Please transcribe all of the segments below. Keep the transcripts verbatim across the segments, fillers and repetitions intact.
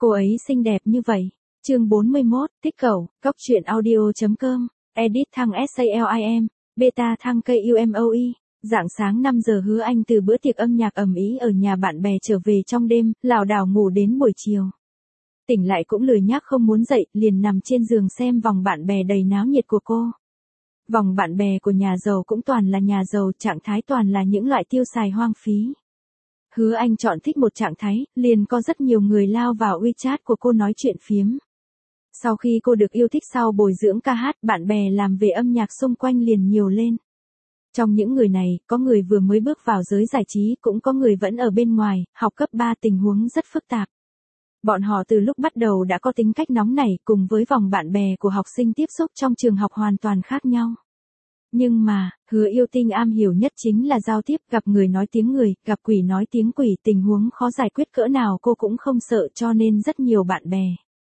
Cô ấy xinh đẹp như vậy. Chương bốn mươi mốt, thích cậu, cóc truyện audio chấm com, edit thăng SALIM, beta thăng KUMOE. Rạng sáng năm giờ Hứa Anh từ bữa tiệc âm nhạc ầm ĩ ở nhà bạn bè trở về trong đêm, lảo đảo ngủ đến buổi chiều. Tỉnh lại cũng lười nhác không muốn dậy, liền nằm trên giường xem vòng bạn bè đầy náo nhiệt của cô. Vòng bạn bè của nhà giàu cũng toàn là nhà giàu, trạng thái toàn là những loại tiêu xài hoang phí. Hứa Anh chọn thích một trạng thái, liền có rất nhiều người lao vào WeChat của cô nói chuyện phiếm. Sau khi cô được yêu thích sau bồi dưỡng ca hát, bạn bè làm về âm nhạc xung quanh liền nhiều lên. Trong những người này, có người vừa mới bước vào giới giải trí, cũng có người vẫn ở bên ngoài, học cấp ba, tình huống rất phức tạp. Bọn họ từ lúc bắt đầu đã có tính cách nóng nảy, cùng với vòng bạn bè của học sinh tiếp xúc trong trường học hoàn toàn khác nhau. Nhưng mà, Hứa Yêu Tinh am hiểu nhất chính là giao tiếp, gặp người nói tiếng người, gặp quỷ nói tiếng quỷ, tình huống khó giải quyết cỡ nào cô cũng không sợ, cho nên rất nhiều bạn bè.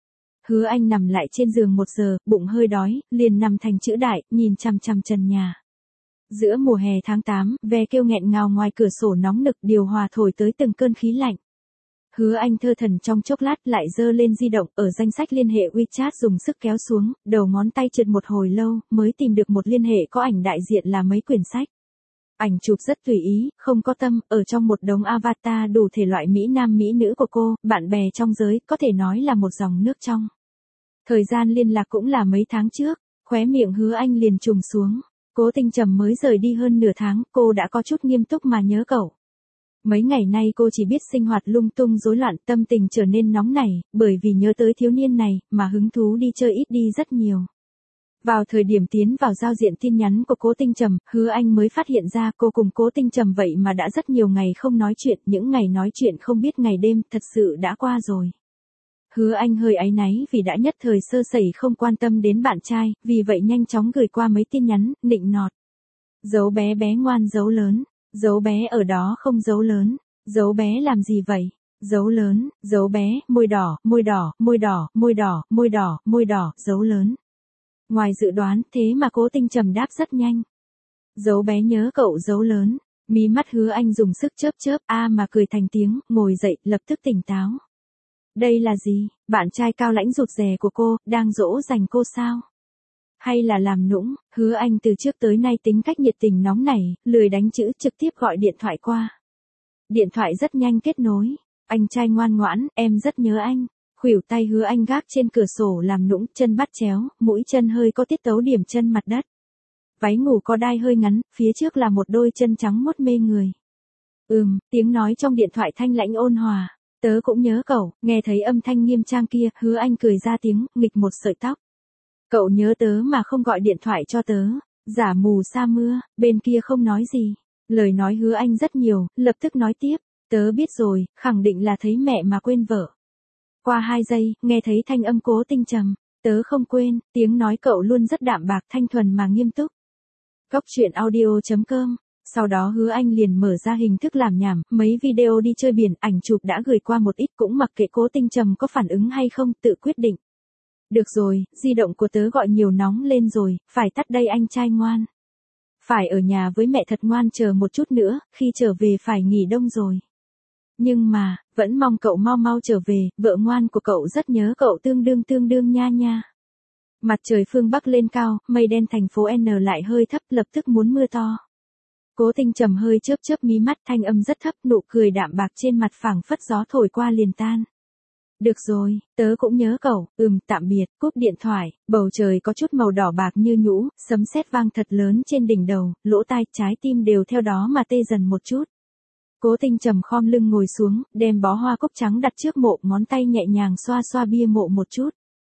Hứa Anh nằm lại trên giường một giờ, bụng hơi đói, liền nằm thành chữ đại, nhìn chằm chằm trần nhà. Giữa mùa hè tháng tám, ve kêu nghẹn ngào ngoài cửa sổ nóng nực, điều hòa thổi tới từng cơn khí lạnh. Hứa Anh thơ thần trong chốc lát lại giơ lên di động, ở danh sách liên hệ WeChat dùng sức kéo xuống, đầu ngón tay trượt một hồi lâu, mới tìm được một liên hệ có ảnh đại diện là mấy quyển sách. Ảnh chụp rất tùy ý, không có tâm, ở trong một đống avatar đủ thể loại mỹ nam mỹ nữ của cô, bạn bè trong giới, có thể nói là một dòng nước trong. Thời gian liên lạc cũng là mấy tháng trước, khóe miệng Hứa Anh liền trùng xuống. Cố Tinh Trầm mới rời đi hơn nửa tháng, cô đã có chút nghiêm túc mà nhớ cậu. Mấy ngày nay cô chỉ biết sinh hoạt lung tung rối loạn, tâm tình trở nên nóng nảy, bởi vì nhớ tới thiếu niên này, mà hứng thú đi chơi ít đi rất nhiều. Vào thời điểm tiến vào giao diện tin nhắn của Cố Tinh Trầm, Hứa Anh mới phát hiện ra cô cùng Cố Tinh Trầm vậy mà đã rất nhiều ngày không nói chuyện, những ngày nói chuyện không biết ngày đêm, thật sự đã qua rồi. Hứa Anh hơi áy náy vì đã nhất thời sơ sẩy không quan tâm đến bạn trai, vì vậy nhanh chóng gửi qua mấy tin nhắn, nịnh nọt. Dấu bé bé ngoan dấu lớn, dấu bé ở đó không dấu lớn, dấu bé làm gì vậy, dấu lớn, dấu bé, môi đỏ, môi đỏ, môi đỏ, môi đỏ, môi đỏ, môi đỏ, dấu lớn. Ngoài dự đoán, thế mà Cố Tinh Trầm đáp rất nhanh. Dấu bé nhớ cậu dấu lớn, mí mắt Hứa Anh dùng sức chớp chớp, a mà cười thành tiếng, ngồi dậy, lập tức tỉnh táo. Đây là gì, bạn trai cao lãnh rụt rè của cô, đang dỗ dành cô sao? Hay là làm nũng? Hứa Anh từ trước tới nay tính cách nhiệt tình nóng nảy, lười đánh chữ, trực tiếp gọi điện thoại qua. Điện thoại rất nhanh kết nối. Anh trai ngoan ngoãn, em rất nhớ anh. Khuỷu tay Hứa Anh gác trên cửa sổ làm nũng, chân bắt chéo, mũi chân hơi có tiết tấu điểm chân mặt đất. Váy ngủ có đai hơi ngắn, phía trước là một đôi chân trắng mốt mê người. Ừm, tiếng nói trong điện thoại thanh lãnh ôn hòa. Tớ cũng nhớ cậu, nghe thấy âm thanh nghiêm trang kia, Hứa Anh cười ra tiếng, nghịch một sợi tóc. Cậu nhớ tớ mà không gọi điện thoại cho tớ, giả mù sa mưa, bên kia không nói gì. Lời nói Hứa Anh rất nhiều, lập tức nói tiếp, tớ biết rồi, khẳng định là thấy mẹ mà quên vợ. Qua hai giây, nghe thấy thanh âm Cố Tinh Trầm, tớ không quên, tiếng nói cậu luôn rất đạm bạc, thanh thuần mà nghiêm túc. Cóc truyện audio chấm com. Sau đó Hứa Anh liền mở ra hình thức làm nhảm, mấy video đi chơi biển, ảnh chụp đã gửi qua một ít, cũng mặc kệ Cố Tinh Trầm có phản ứng hay không, tự quyết định. Được rồi, di động của tớ gọi nhiều nóng lên rồi, phải tắt đây anh trai ngoan. Phải ở nhà với mẹ thật ngoan, chờ một chút nữa, khi trở về phải nghỉ đông rồi. Nhưng mà, vẫn mong cậu mau mau trở về, vợ ngoan của cậu rất nhớ cậu tương đương tương đương nha nha. Mặt trời phương Bắc lên cao, mây đen thành phố N lại hơi thấp, lập tức muốn mưa to. Cố Tinh Trầm hơi chớp chớp mí mắt, thanh âm rất thấp, nụ cười đạm bạc trên mặt phảng phất gió thổi qua liền tan. Được rồi, tớ cũng nhớ cậu, ừm, tạm biệt, cúp điện thoại, bầu trời có chút màu đỏ bạc như nhũ, sấm sét vang thật lớn trên đỉnh đầu, lỗ tai, trái tim đều theo đó mà tê dần một chút. Cố Tinh Trầm khom lưng ngồi xuống, đem bó hoa cúc trắng đặt trước mộ, ngón tay nhẹ nhàng xoa xoa bia mộ một chút.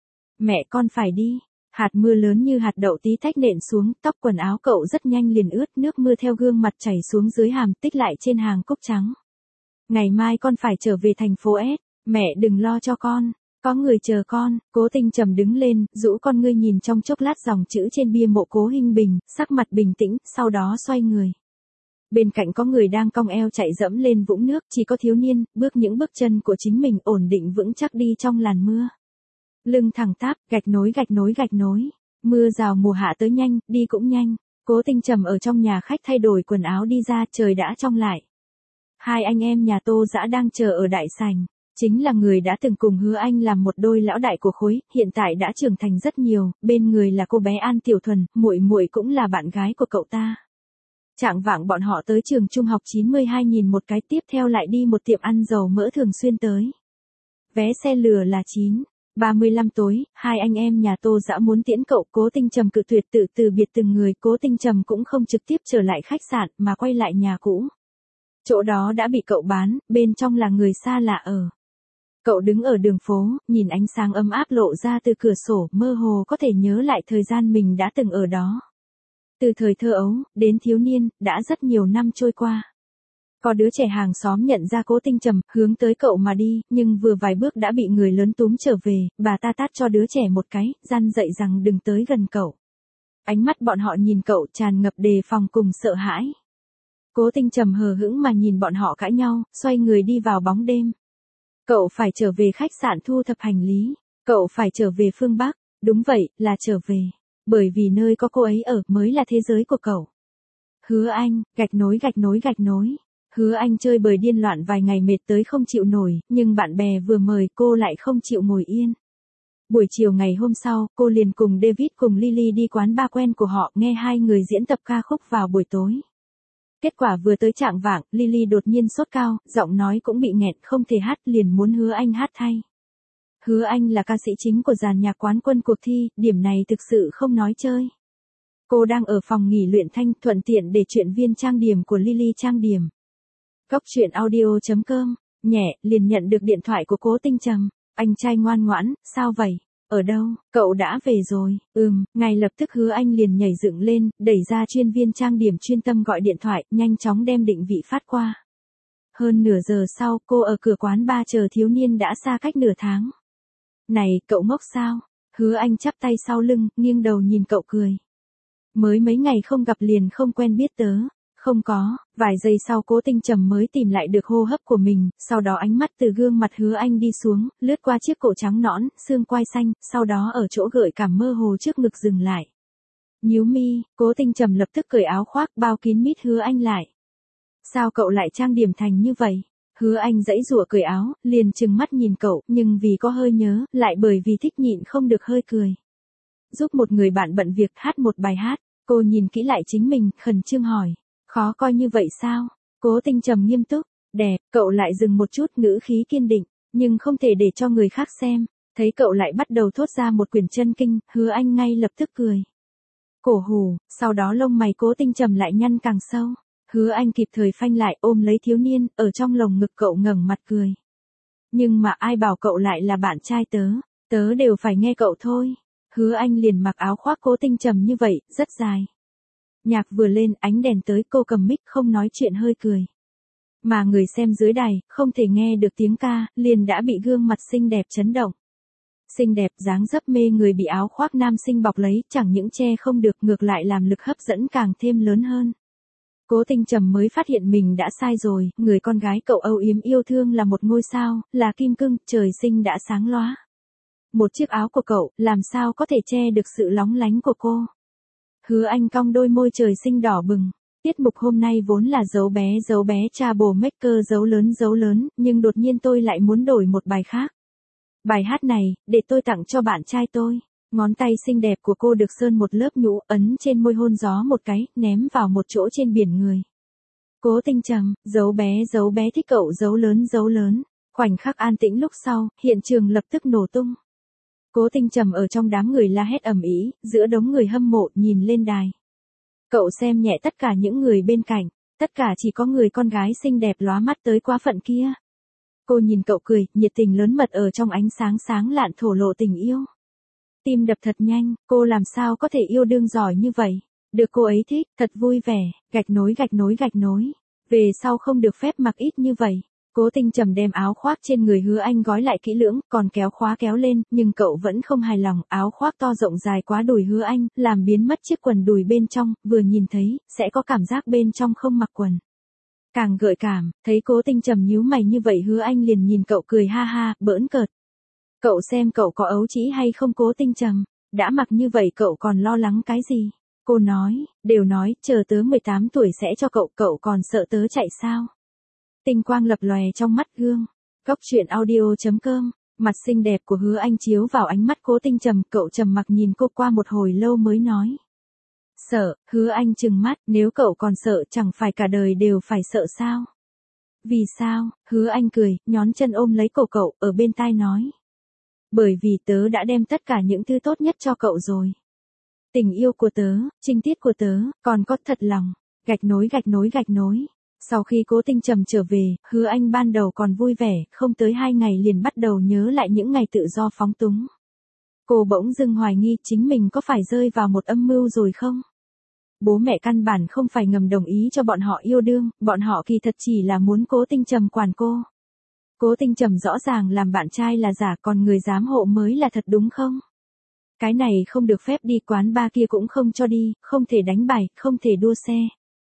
Mẹ con phải đi. Hạt mưa lớn như hạt đậu tí tách nện xuống, tóc quần áo cậu rất nhanh liền ướt, nước mưa theo gương mặt chảy xuống dưới hàm, tích lại trên hàng cúc trắng. Ngày mai con phải trở về thành phố S, mẹ đừng lo cho con, có người chờ con. Cố Tinh Trầm đứng lên, rũ con ngươi nhìn trong chốc lát dòng chữ trên bia mộ Cố Hinh Bình, sắc mặt bình tĩnh, sau đó xoay người. Bên cạnh có người đang cong eo chạy dẫm lên vũng nước, chỉ có thiếu niên, bước những bước chân của chính mình ổn định vững chắc đi trong làn mưa. Lưng thẳng tắp, gạch nối gạch nối gạch nối. Mưa rào mùa hạ tới nhanh, đi cũng nhanh. Cố Tinh Trầm ở trong nhà khách thay đổi quần áo đi ra, trời đã trong lại. Hai anh em nhà Tô Dã đang chờ ở đại sảnh. Chính là người đã từng cùng Hứa Anh làm một đôi lão đại của khối, hiện tại đã trưởng thành rất nhiều, bên người là cô bé An Tiểu Thuần, muội muội cũng là bạn gái của cậu ta. Trạng vạng bọn họ tới trường trung học chín mươi hai nhìn một cái, tiếp theo lại đi một tiệm ăn dầu mỡ thường xuyên tới. Vé xe lừa là chín ba mươi lăm tối, hai anh em nhà Tô Dã muốn tiễn cậu, Cố Tinh Trầm cự tuyệt, tự từ biệt từng người, Cố Tinh Trầm cũng không trực tiếp trở lại khách sạn mà quay lại nhà cũ. Chỗ đó đã bị cậu bán, bên trong là người xa lạ ở. Cậu đứng ở đường phố, nhìn ánh sáng ấm áp lộ ra từ cửa sổ, mơ hồ có thể nhớ lại thời gian mình đã từng ở đó. Từ thời thơ ấu, đến thiếu niên, đã rất nhiều năm trôi qua. Có đứa trẻ hàng xóm nhận ra Cố Tinh Trầm, hướng tới cậu mà đi, nhưng vừa vài bước đã bị người lớn túm trở về, bà ta tát cho đứa trẻ một cái, răn dạy rằng đừng tới gần cậu. Ánh mắt bọn họ nhìn cậu tràn ngập đề phòng cùng sợ hãi. Cố Tinh Trầm hờ hững mà nhìn bọn họ cãi nhau, xoay người đi vào bóng đêm. Cậu phải trở về khách sạn thu thập hành lý, cậu phải trở về phương Bắc, đúng vậy, là trở về. Bởi vì nơi có cô ấy ở mới là thế giới của cậu. Hứa Anh, gạch nối gạch nối gạch nối. Hứa Anh chơi bời điên loạn vài ngày mệt tới không chịu nổi, nhưng bạn bè vừa mời cô lại không chịu ngồi yên. Buổi chiều ngày hôm sau, cô liền cùng David cùng Lily đi quán bar quen của họ, nghe hai người diễn tập ca khúc vào buổi tối. Kết quả vừa tới trạng vạng, Lily đột nhiên sốt cao, giọng nói cũng bị nghẹt, không thể hát, liền muốn Hứa Anh hát thay. Hứa Anh là ca sĩ chính của dàn nhạc quán quân cuộc thi, điểm này thực sự không nói chơi. Cô đang ở phòng nghỉ luyện thanh, thuận tiện để chuyện viên trang điểm của Lily trang điểm. Góc truyện audio chấm com, nhẹ, liền nhận được điện thoại của Cố Tinh Trầm. Anh trai ngoan ngoãn, sao vậy? Ở đâu? Cậu đã về rồi. Ừm, ngay lập tức Hứa Anh liền nhảy dựng lên, đẩy ra chuyên viên trang điểm chuyên tâm gọi điện thoại, nhanh chóng đem định vị phát qua. Hơn nửa giờ sau, cô ở cửa quán bar chờ thiếu niên đã xa cách nửa tháng. Này, cậu ngốc sao? Hứa Anh chắp tay sau lưng, nghiêng đầu nhìn cậu cười. Mới mấy ngày không gặp liền không quen biết tớ. Không có, vài giây sau Cố Tinh Trầm mới tìm lại được hô hấp của mình, sau đó ánh mắt từ gương mặt Hứa Anh đi xuống, lướt qua chiếc cổ trắng nõn, xương quai xanh, sau đó ở chỗ gợi cảm mơ hồ trước ngực dừng lại. Nhíu mi, Cố Tinh Trầm lập tức cởi áo khoác bao kín mít Hứa Anh lại. Sao cậu lại trang điểm thành như vậy? Hứa Anh giãy giụa cởi áo, liền trừng mắt nhìn cậu, nhưng vì có hơi nhớ, lại bởi vì thích nhịn không được hơi cười. Giúp một người bạn bận việc hát một bài hát, cô nhìn kỹ lại chính mình, khẩn trương hỏi. Khó coi như vậy sao? Cố Tinh Trầm nghiêm túc, đẹp, cậu lại dừng một chút, ngữ khí kiên định, nhưng không thể để cho người khác xem. Thấy cậu lại bắt đầu thốt ra một quyển chân kinh, Hứa Anh ngay lập tức cười. Cổ hù, sau đó lông mày Cố Tinh Trầm lại nhăn càng sâu. Hứa Anh kịp thời phanh lại, ôm lấy thiếu niên, ở trong lồng ngực cậu ngẩng mặt cười. Nhưng mà ai bảo cậu lại là bạn trai tớ, tớ đều phải nghe cậu thôi. Hứa Anh liền mặc áo khoác Cố Tinh Trầm như vậy, rất dài. Nhạc vừa lên, ánh đèn tới, cô cầm mic không nói chuyện hơi cười. Mà người xem dưới đài, không thể nghe được tiếng ca, liền đã bị gương mặt xinh đẹp chấn động. Xinh đẹp, dáng dấp mê người bị áo khoác nam sinh bọc lấy, chẳng những che không được, ngược lại làm lực hấp dẫn càng thêm lớn hơn. Cố Tinh Trầm mới phát hiện mình đã sai rồi, người con gái cậu âu yếm yêu thương là một ngôi sao, là kim cương, trời sinh đã sáng lóa. Một chiếc áo của cậu, làm sao có thể che được sự lóng lánh của cô. Hứa Anh cong đôi môi trời sinh đỏ bừng. Tiết mục hôm nay vốn là dấu bé dấu bé Trouble Maker dấu lớn dấu lớn, nhưng đột nhiên tôi lại muốn đổi một bài khác. Bài hát này, để tôi tặng cho bạn trai tôi. Ngón tay xinh đẹp của cô được sơn một lớp nhũ, ấn trên môi hôn gió một cái, ném vào một chỗ trên biển người. Cố Tinh Trầm, dấu bé dấu bé thích cậu dấu lớn dấu lớn. Khoảnh khắc an tĩnh lúc sau, hiện trường lập tức nổ tung. Cố Tinh Trầm ở trong đám người la hét ầm ĩ, giữa đống người hâm mộ nhìn lên đài. Cậu xem nhẹ tất cả những người bên cạnh, tất cả chỉ có người con gái xinh đẹp lóa mắt tới quá phận kia. Cô nhìn cậu cười, nhiệt tình lớn mật ở trong ánh sáng sáng lạn thổ lộ tình yêu. Tim đập thật nhanh, cô làm sao có thể yêu đương giỏi như vậy? Được cô ấy thích, thật vui vẻ, gạch nối gạch nối gạch nối. Về sau không được phép mặc ít như vậy. Cố Tinh Trầm đem áo khoác trên người Hứa Anh gói lại kỹ lưỡng, còn kéo khóa kéo lên, nhưng cậu vẫn không hài lòng, áo khoác to rộng dài quá đùi Hứa Anh, làm biến mất chiếc quần đùi bên trong, vừa nhìn thấy, sẽ có cảm giác bên trong không mặc quần. Càng gợi cảm, thấy Cố Tinh Trầm nhíu mày như vậy Hứa Anh liền nhìn cậu cười ha ha, bỡn cợt. Cậu xem cậu có ấu trĩ hay không Cố Tinh Trầm, đã mặc như vậy cậu còn lo lắng cái gì? Cô nói, đều nói, chờ tớ mười tám tuổi sẽ cho cậu, cậu còn sợ tớ chạy sao? Tinh quang lập lòe trong mắt gương. Cóc truyện audio chấm com. Mặt xinh đẹp của Hứa Anh chiếu vào ánh mắt Cố Tinh Trầm, cậu trầm mặc nhìn cô qua một hồi lâu mới nói. Sợ, Hứa Anh trừng mắt, nếu cậu còn sợ chẳng phải cả đời đều phải sợ sao? Vì sao? Hứa Anh cười, nhón chân ôm lấy cổ cậu, ở bên tai nói. Bởi vì tớ đã đem tất cả những thứ tốt nhất cho cậu rồi. Tình yêu của tớ, trinh tiết của tớ, còn có thật lòng, gạch nối gạch nối gạch nối. Sau khi Cố Tinh Trầm trở về, Hứa Anh ban đầu còn vui vẻ, không tới hai ngày liền bắt đầu nhớ lại những ngày tự do phóng túng. Cô bỗng dưng hoài nghi chính mình có phải rơi vào một âm mưu rồi không? Bố mẹ căn bản không phải ngầm đồng ý cho bọn họ yêu đương, bọn họ kỳ thật chỉ là muốn Cố Tinh Trầm quản cô. Cố Tinh Trầm rõ ràng làm bạn trai là giả, còn người giám hộ mới là thật đúng không? Cái này không được phép đi quán bar kia cũng không cho đi, không thể đánh bài, không thể đua xe.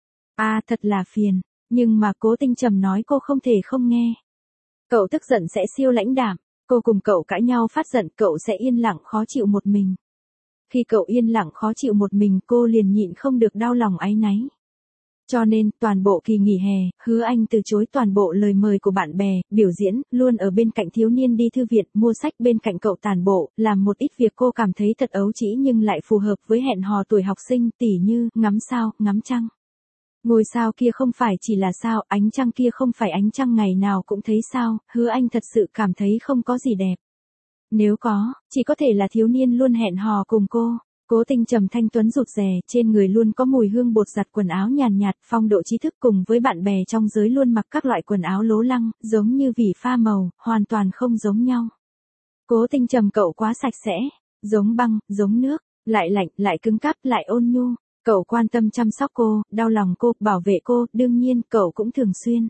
À thật là phiền, nhưng mà Cố Tinh Trầm nói cô không thể không nghe. Cậu tức giận sẽ siêu lãnh đạm, cô cùng cậu cãi nhau phát giận, cậu sẽ yên lặng khó chịu một mình. Khi cậu yên lặng khó chịu một mình, cô liền nhịn không được đau lòng áy náy. Cho nên, toàn bộ kỳ nghỉ hè, Hứa Anh từ chối toàn bộ lời mời của bạn bè, biểu diễn, luôn ở bên cạnh thiếu niên đi thư viện, mua sách bên cạnh cậu tản bộ, làm một ít việc cô cảm thấy thật ấu trĩ nhưng lại phù hợp với hẹn hò tuổi học sinh, tỉ như, ngắm sao, ngắm trăng. Ngôi sao kia không phải chỉ là sao, ánh trăng kia không phải ánh trăng ngày nào cũng thấy sao, Hứa Anh thật sự cảm thấy không có gì đẹp. Nếu có, chỉ có thể là thiếu niên luôn hẹn hò cùng cô. Cố Tinh Trầm thanh tuấn rụt rè, trên người luôn có mùi hương bột giặt, quần áo nhàn nhạt, phong độ trí thức, cùng với bạn bè trong giới luôn mặc các loại quần áo lố lăng, giống như vỉ pha màu, hoàn toàn không giống nhau. Cố Tinh Trầm cậu quá sạch sẽ, giống băng, giống nước, lại lạnh, lại cứng cáp, lại ôn nhu. Cậu quan tâm chăm sóc cô, đau lòng cô, bảo vệ cô, đương nhiên cậu cũng thường xuyên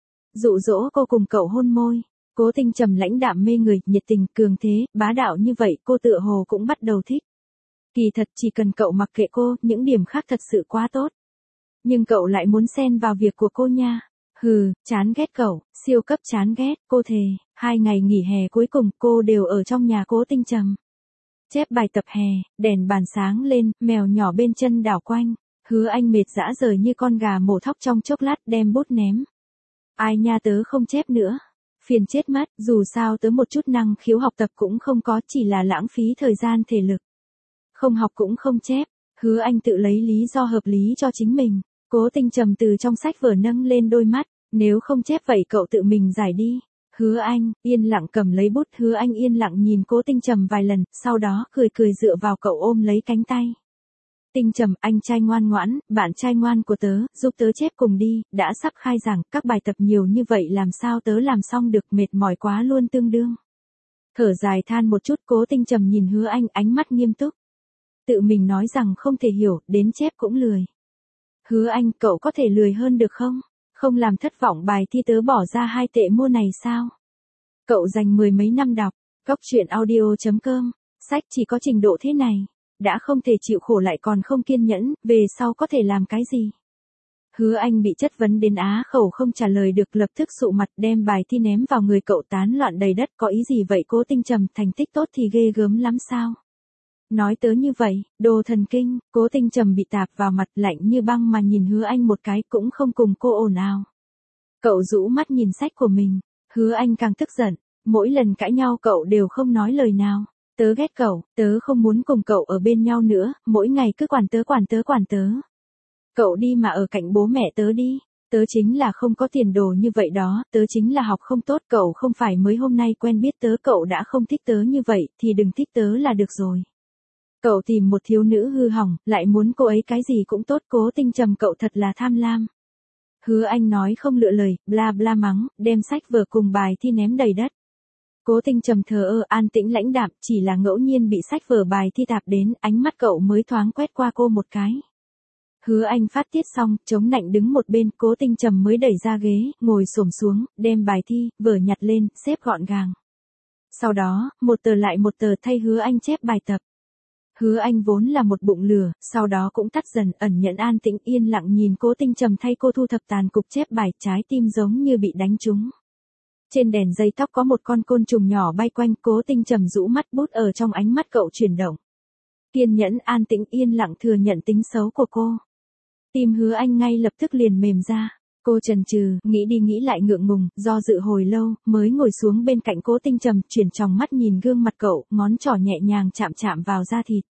dụ dỗ cô cùng cậu hôn môi. Cố Tinh Trầm lãnh đạm mê người, nhiệt tình, cường thế, bá đạo như vậy, cô tựa hồ cũng bắt đầu thích. Kỳ thật chỉ cần cậu mặc kệ cô, những điểm khác thật sự quá tốt. Nhưng cậu lại muốn xen vào việc của cô nha. Hừ, chán ghét cậu, siêu cấp chán ghét, cô thề, hai ngày nghỉ hè cuối cùng cô đều ở trong nhà Cố Tinh Trầm. Chép bài tập hè, đèn bàn sáng lên, mèo nhỏ bên chân đảo quanh. Hứa Anh mệt dã rời như con gà mổ thóc trong chốc lát, đem bút ném. Ai nha, tớ không chép nữa. Phiền chết mắt, dù sao tớ một chút năng khiếu học tập cũng không có, chỉ là lãng phí thời gian thể lực. Không học cũng không chép. Hứa Anh tự lấy lý do hợp lý cho chính mình. Cố Tinh Trầm từ trong sách vở nâng lên đôi mắt. Nếu không chép vậy cậu tự mình giải đi. Hứa Anh, yên lặng cầm lấy bút. Hứa Anh yên lặng nhìn Cố Tinh Trầm vài lần, sau đó cười cười dựa vào cậu ôm lấy cánh tay. Tinh Trầm, anh trai ngoan ngoãn, bạn trai ngoan của tớ, giúp tớ chép cùng đi, đã sắp khai giảng, các bài tập nhiều như vậy làm sao tớ làm xong được, mệt mỏi quá luôn tương đương. Thở dài than một chút, Cố Tinh Trầm nhìn Hứa Anh, ánh mắt nghiêm túc. Tự mình nói rằng không thể hiểu, đến chép cũng lười. Hứa Anh, cậu có thể lười hơn được không? Không làm thất vọng bài thi tớ bỏ ra hai tệ mua này sao? Cậu dành mười mấy năm đọc, cóc truyện audio chấm com, sách chỉ có trình độ thế này. Đã không thể chịu khổ lại còn không kiên nhẫn, về sau có thể làm cái gì? Hứa Anh bị chất vấn đến á khẩu không trả lời được, lập tức sụ mặt đem bài thi ném vào người cậu, tán loạn đầy đất. Có ý gì vậy Cố Tinh Trầm, thành tích tốt thì ghê gớm lắm sao? Nói tớ như vậy, đồ thần kinh. Cố Tinh Trầm bị tạp vào mặt, lạnh như băng mà nhìn Hứa Anh một cái, cũng không cùng cô ồn ào. Cậu rũ mắt nhìn sách của mình. Hứa Anh càng tức giận, mỗi lần cãi nhau cậu đều không nói lời nào. Tớ ghét cậu, tớ không muốn cùng cậu ở bên nhau nữa, mỗi ngày cứ quản tớ quản tớ quản tớ. Cậu đi mà ở cạnh bố mẹ tớ đi, tớ chính là không có tiền đồ như vậy đó, tớ chính là học không tốt, cậu không phải mới hôm nay quen biết tớ, cậu đã không thích tớ như vậy, thì đừng thích tớ là được rồi. Cậu tìm một thiếu nữ hư hỏng, lại muốn cô ấy cái gì cũng tốt. Cố Tinh Trầm, cậu thật là tham lam. Hứa Anh nói không lựa lời, bla bla mắng, đem sách vở cùng bài thi ném đầy đất. Cố Tinh Trầm thờ ơ, an tĩnh lãnh đạm, chỉ là ngẫu nhiên bị sách vở bài thi tạp đến, ánh mắt cậu mới thoáng quét qua cô một cái. Hứa Anh phát tiết xong, chống nạnh đứng một bên, Cố Tinh Trầm mới đẩy ra ghế, ngồi xổm xuống, đem bài thi, vở nhặt lên, xếp gọn gàng. Sau đó, một tờ lại một tờ thay Hứa Anh chép bài tập. Hứa Anh vốn là một bụng lửa, sau đó cũng tắt dần, ẩn nhẫn an tĩnh yên lặng nhìn Cố Tinh Trầm thay cô thu thập tàn cục chép bài, trái tim giống như bị đánh trúng. Trên đèn dây tóc có một con côn trùng nhỏ bay quanh, Cố Tinh Trầm rũ mắt, bút ở trong ánh mắt cậu chuyển động. Kiên nhẫn an tĩnh yên lặng thừa nhận tính xấu của cô. Tim Hứa Anh ngay lập tức liền mềm ra. Cô chần chừ, nghĩ đi nghĩ lại ngượng ngùng, do dự hồi lâu, mới ngồi xuống bên cạnh Cố Tinh Trầm, chuyển tròng mắt nhìn gương mặt cậu, ngón trỏ nhẹ nhàng chạm chạm vào da thịt.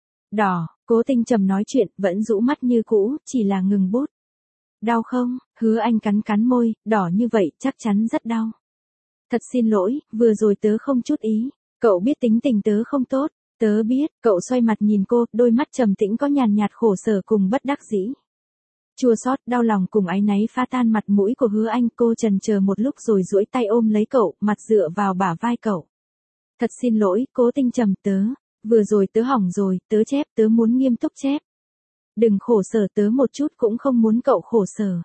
Đỏ, Cố Tinh Trầm nói chuyện, vẫn rũ mắt như cũ, chỉ là ngừng bút. Đau không? Hứa Anh cắn cắn môi, đỏ như vậy, chắc chắn rất đau. Thật xin lỗi, vừa rồi tớ không chút ý. Cậu biết tính tình tớ không tốt. Tớ biết, cậu xoay mặt nhìn cô, đôi mắt trầm tĩnh có nhàn nhạt khổ sở cùng bất đắc dĩ. Chua xót, đau lòng cùng áy náy pha tan mặt mũi của Hứa Anh, cô chần chờ một lúc rồi duỗi tay ôm lấy cậu, mặt dựa vào bả vai cậu. Thật xin lỗi, Cố Tinh Trầm, tớ, vừa rồi tớ hỏng rồi, tớ chép, tớ muốn nghiêm túc chép. Đừng khổ sở, tớ một chút cũng không muốn cậu khổ sở.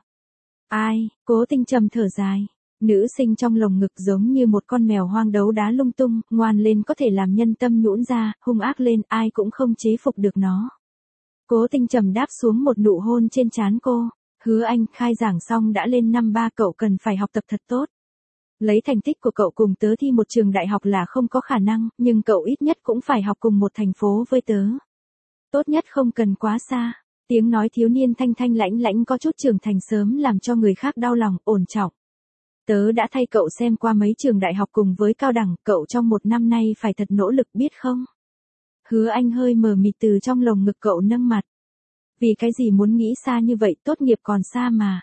Ai, Cố Tinh Trầm thở dài. Nữ sinh trong lồng ngực giống như một con mèo hoang đấu đá lung tung, ngoan lên có thể làm nhân tâm nhũn ra, hung ác lên ai cũng không chế phục được nó. Cố Tinh Trầm đáp xuống một nụ hôn trên trán cô. Hứa Anh, khai giảng xong đã lên năm ba, cậu cần phải học tập thật tốt. Lấy thành tích của cậu cùng tớ thi một trường đại học là không có khả năng, nhưng cậu ít nhất cũng phải học cùng một thành phố với tớ. Tốt nhất không cần quá xa. Tiếng nói thiếu niên thanh thanh lãnh lãnh có chút trưởng thành sớm làm cho người khác đau lòng, ổn trọng. Tớ đã thay cậu xem qua mấy trường đại học cùng với cao đẳng, cậu trong một năm nay phải thật nỗ lực biết không? Hứa Anh hơi mờ mịt từ trong lồng ngực cậu nâng mặt. Vì cái gì muốn nghĩ xa như vậy, tốt nghiệp còn xa mà.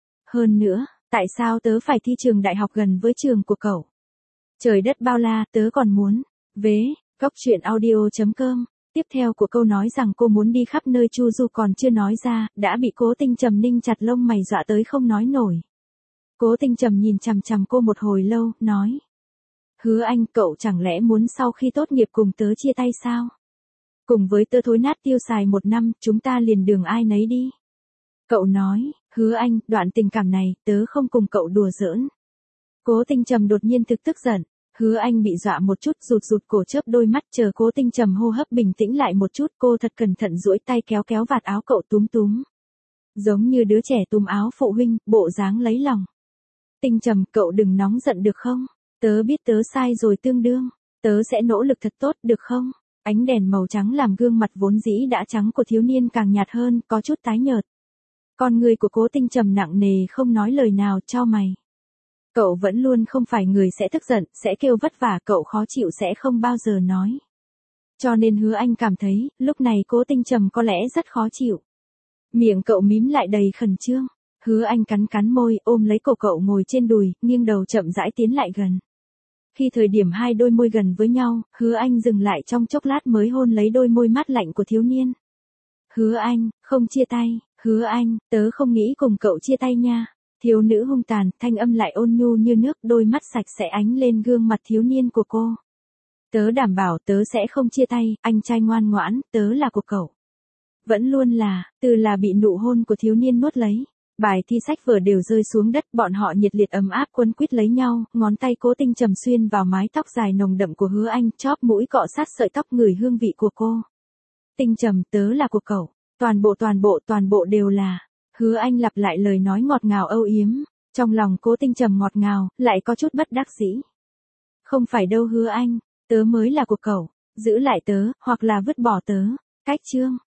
Hơn nữa, tại sao tớ phải thi trường đại học gần với trường của cậu? Trời đất bao la, tớ còn muốn. Vế, góc truyện audio chấm com. Tiếp theo của câu nói rằng cô muốn đi khắp nơi chu du còn chưa nói ra, đã bị Cố Tinh Trầm ninh chặt lông mày dọa tới không nói nổi. Cố Tinh Trầm nhìn chằm chằm cô một hồi lâu, nói. Hứa Anh, cậu chẳng lẽ muốn sau khi tốt nghiệp cùng tớ chia tay sao? Cùng với tớ thối nát tiêu xài một năm, chúng ta liền đường ai nấy đi. Cậu nói, Hứa Anh, đoạn tình cảm này, tớ không cùng cậu đùa giỡn. Cố Tinh Trầm đột nhiên thực tức giận. Hứa Anh bị dọa một chút, rụt rụt cổ chớp đôi mắt, chờ Cố Tinh Trầm hô hấp bình tĩnh lại một chút, cô thật cẩn thận duỗi tay kéo kéo vạt áo cậu túm túm. Giống như đứa trẻ túm áo phụ huynh, bộ dáng lấy lòng. Tinh Trầm, cậu đừng nóng giận được không? Tớ biết tớ sai rồi tương đương. Tớ sẽ nỗ lực thật tốt, được không? Ánh đèn màu trắng làm gương mặt vốn dĩ đã trắng của thiếu niên càng nhạt hơn, có chút tái nhợt. Con người của Cố Tinh Trầm nặng nề không nói lời nào, chau mày. Cậu vẫn luôn không phải người sẽ tức giận, sẽ kêu vất vả, cậu khó chịu sẽ không bao giờ nói. Cho nên Hứa Anh cảm thấy, lúc này Cố Tinh Trầm có lẽ rất khó chịu. Miệng cậu mím lại đầy khẩn trương. Hứa Anh cắn cắn môi, ôm lấy cổ cậu ngồi trên đùi, nghiêng đầu chậm rãi tiến lại gần. Khi thời điểm hai đôi môi gần với nhau, Hứa Anh dừng lại trong chốc lát mới hôn lấy đôi môi mát lạnh của thiếu niên. Hứa Anh, không chia tay, Hứa Anh, tớ không nghĩ cùng cậu chia tay nha. Thiếu nữ hung tàn, thanh âm lại ôn nhu như nước, đôi mắt sạch sẽ ánh lên gương mặt thiếu niên của cô. Tớ đảm bảo tớ sẽ không chia tay, anh trai ngoan ngoãn, tớ là của cậu. Vẫn luôn là, từ là bị nụ hôn của thiếu niên nuốt lấy. Bài thi sách vở đều rơi xuống đất, bọn họ nhiệt liệt ấm áp quấn quýt lấy nhau, ngón tay Cố Tinh Trầm xuyên vào mái tóc dài nồng đậm của Hứa Anh, chóp mũi cọ sát sợi tóc ngửi hương vị của cô. Tinh Trầm, tớ là của cậu, toàn bộ toàn bộ toàn bộ đều là. Hứa Anh lặp lại lời nói ngọt ngào âu yếm, trong lòng Cố Tinh Trầm ngọt ngào, lại có chút bất đắc dĩ. Không phải đâu Hứa Anh, tớ mới là của cậu, giữ lại tớ, hoặc là vứt bỏ tớ. Cách chương